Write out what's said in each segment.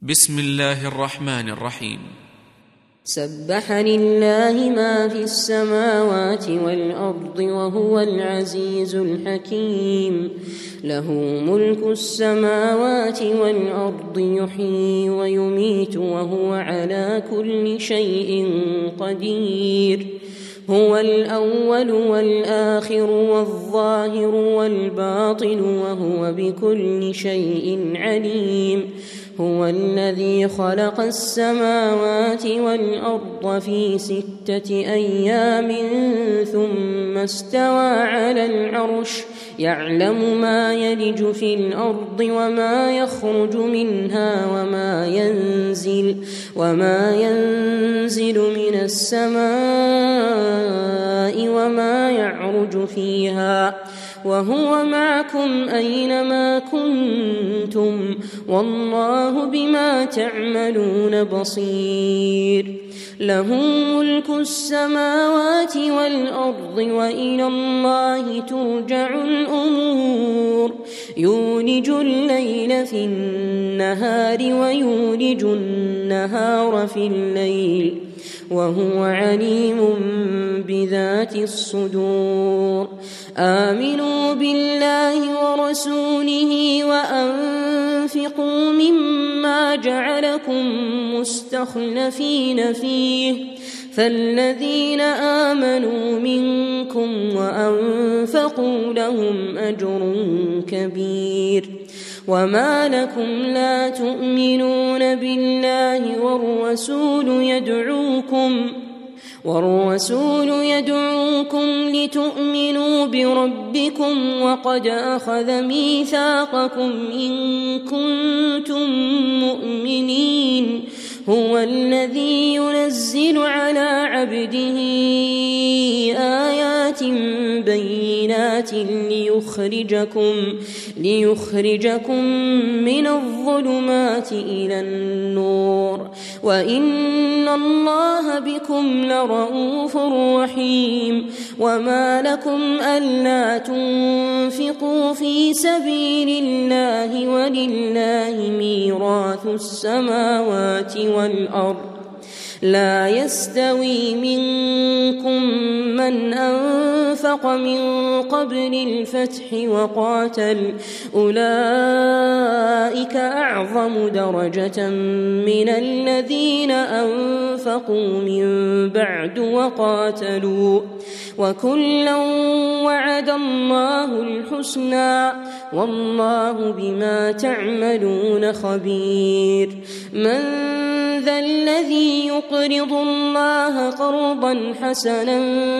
بسم الله الرحمن الرحيم. سبح لله ما في السماوات والأرض وهو العزيز الحكيم. له ملك السماوات والأرض، يحيي ويميت وهو على كل شيء قدير. هو الأول والآخر والظاهر والباطن وهو بكل شيء عليم. هو الذي خلق السماوات والأرض في 6 أيام ثم استوى على العرش، يعلم ما يلج في الأرض وما يخرج منها وما ينزل من السماء وما يعرج فيها، وهو معكم أينما كنتم، والله بما تعملون بصير. له ملك السماوات والأرض وإلى الله ترجع الأمور. يولج الليل في النهار ويولج النهار في الليل، وهو عليم بذات الصدور. آمنوا بالله ورسوله وأنفقوا مما جعلكم مستخلفين فيه، فالذين آمنوا منكم وأنفقوا لهم أجر كبير. وما لكم لا تؤمنون بالله والرسول يدعوكم لتؤمنوا بربكم وقد أخذ ميثاقكم إن كنتم مؤمنين. هو الذي ينزل على عبده آيات بينات ليخرجكم من الظلمات إلى النور، وإن الله بكم لرءوف رحيم. وما لكم ألا تنفقوا في سبيل الله ولله ميراث السماوات والأرض، لا يستوي منكم من أنفق من قبل الفتح وقاتل، أولئك أعظم درجة من الذين أنفقوا من بعد وقاتلوا، وكلا وعد الله الحسنى، والله بما تعملون خبير. من ذا الذي يقرض الله قرضا حسنا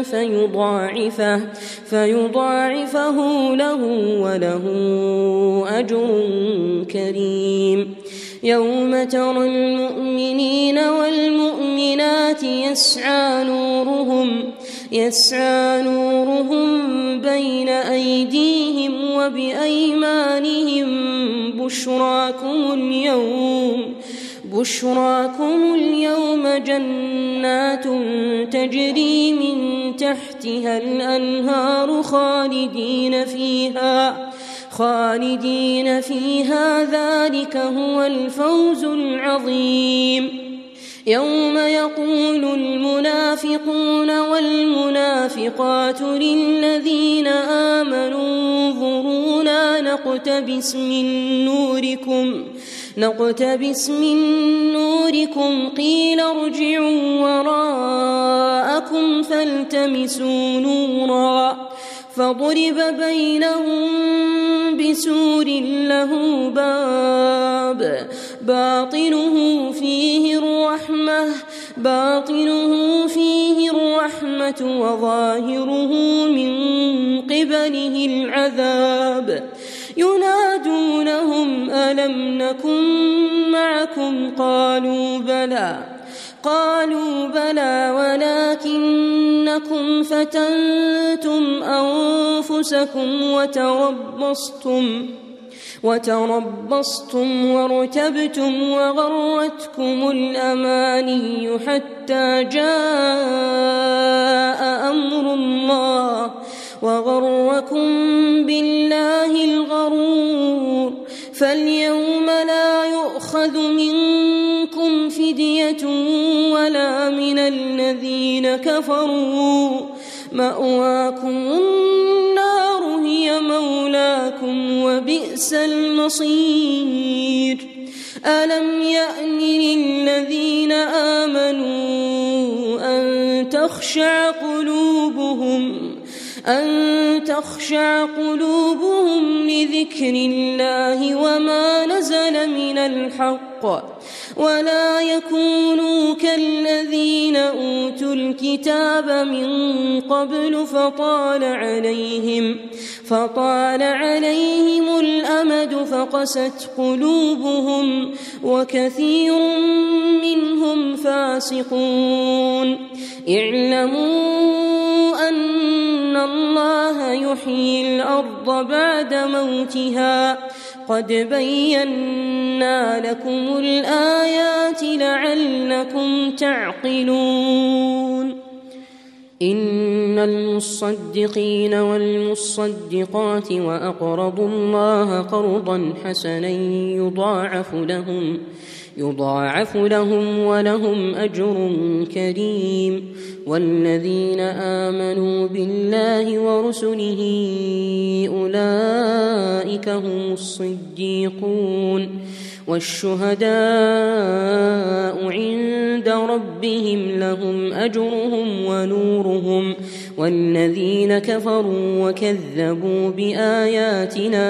فيضاعفه له وله أجر كريم. يوم ترى المؤمنين والمؤمنات يسعى نورهم بين أيديهم وبأيمانهم، بشراكم اليوم جنات تجري من تحتها الأنهار خالدين فيها، ذلك هو الفوز العظيم. يوم يقول المنافقون والمنافقات للذين آمنوا انظرونا نقتبس من نوركم قيل ارجعوا وراءكم فالتمسوا نورا، فضرب بينهم بسور له باب باطنه فيه الرحمة وظاهره من قبله العذاب. ينادونهم ألم نكن معكم؟ قالوا بلى ولكنكم فتنتم أنفسكم وتربصتم وارتبتم وغرتكم الأماني حتى جاء أمر الله وغركم بالله الغرور. فاليوم لا يؤخذ منكم فدية ولا من الذين كفروا، مأواكم النار هي مولاكم وبئس المصير. ألم يأن للذين آمنوا أن تخشع قلوبهم لذكر الله وما نزل من الحق، ولا يكونوا كالذين أوتوا الكتاب من قبل فطال عليهم الأمد فقست قلوبهم وكثير منهم فاسقون. اعلموا أن الله يحيي الأرض بعد موتها، قد بينا لكم الآيات لعلكم تعقلون. إن المصدقين والمصدقات وأقرضوا الله قرضا حسنا يضاعف لهم ولهم أجر كريم. والذين آمنوا بالله ورسله أولئك هم الصديقون والشهداء عند ربهم لهم أجرهم ونورهم. والذين كفروا وكذبوا بآياتنا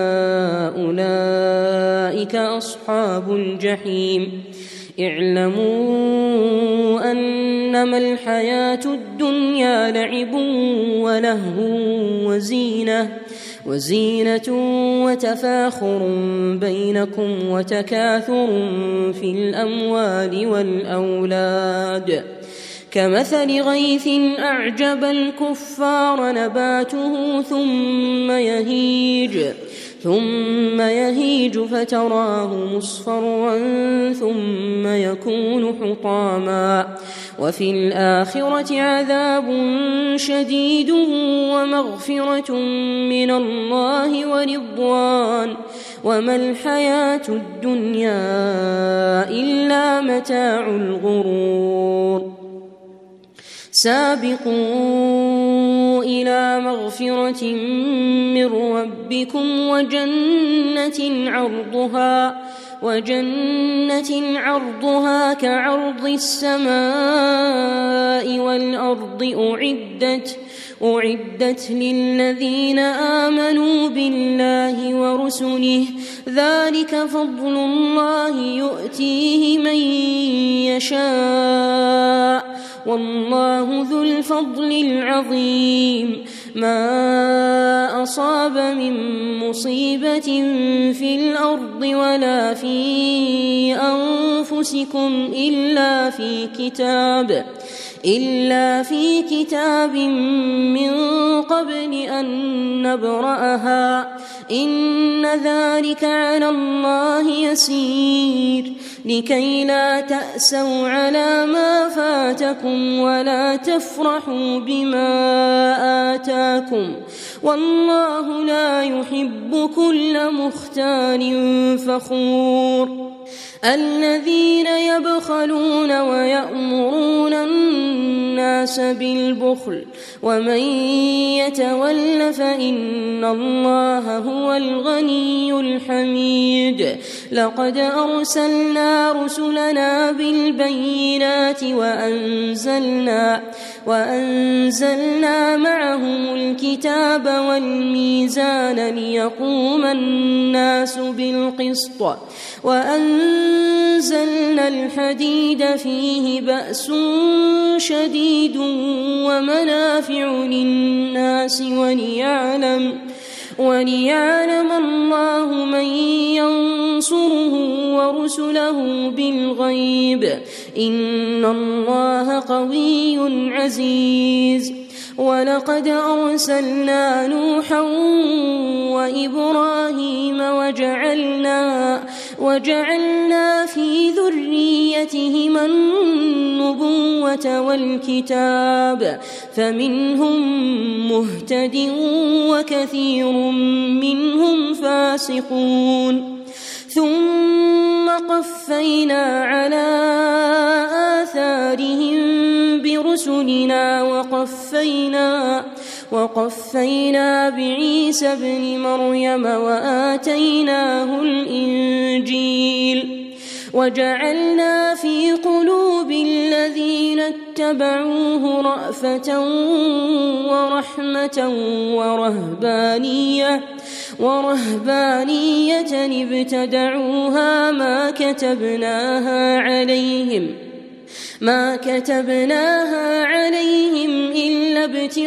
أولئك أصحاب الجحيم. اعلموا أنما الحياة الدنيا لعب ولهو وزينة وتفاخر بينكم وتكاثر في الأموال والأولاد، كمثل غيث أعجب الكفار نباته ثم يهيج فتراه مصفرا ثم يكون حطاما. وفي الآخرة عذاب شديد ومغفرة من الله ورضوان، وما الحياة الدنيا إلا متاع الغرور. سابقوا إلى مغفرة من ربكم وجنة عرضها كعرض السماء والأرض أعدت للذين آمنوا بالله ورسله، ذلك فضل الله يؤتيه من يشاء والله ذو الفضل العظيم. ما أصاب من مصيبة في الأرض ولا في أنفسكم إلا في كتاب من قبل أن نبرأها، إن ذلك على الله يسير. لكي لا تأسوا على ما فاتكم ولا تفرحوا بما آتاكم، والله لا يحب كل مختال فخور. الذين يبخلون ويأمرون الناس بالبخل ومن يتول فإن الله هو الغني الحميد. لقد أرسلنا رسلنا بالبينات وأنزلنا معهم الكتاب والميزان ليقوم الناس بالقسط، وأنزلنا الحديد فيه بأس شديد ومنافع للناس وليعلم الله من ينصره ورسله بالغيب، إن الله قوي عزيز. ولقد أرسلنا نوحا وإبراهيم وجعلنا في ذريتهما النبوة والكتاب، فمنهم مهتد وكثير منهم فاسقون. ثم قفينا على آثارهم برسلنا وقفينا بعيسى ابن مريم وآتيناه الإنجيل وجعلنا في قلوب الذين اتبعوه رأفة ورحمة ورهبانية ابتدعوها ما كتبناها عليهم إلا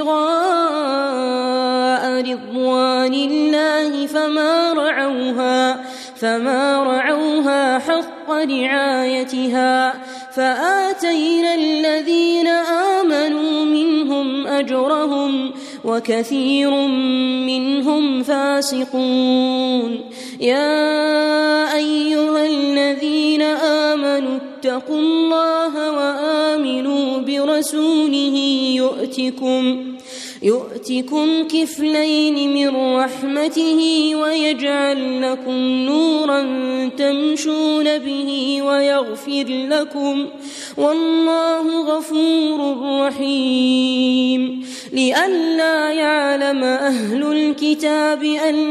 ابتغاء رضوان الله فما رعوها حق رعايتها فآتينا الذين آمنوا منهم أجرهم وكثير منهم فاسقون. يا أيها الذين آمنوا اتقوا الله وآمنوا برسوله يؤتكم كفلين من رحمته ويجعل لكم نورا تمشون به ويغفر لكم والله غفور رحيم. لئلا يعلم أهل الكتاب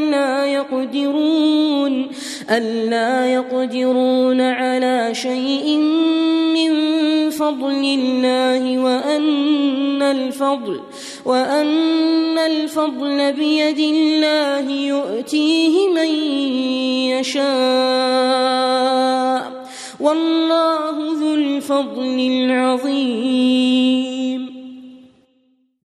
ألا يقدرون على شيء من فضل الله وأن الفضل بيد الله يؤتيه من يشاء والله ذو الفضل العظيم.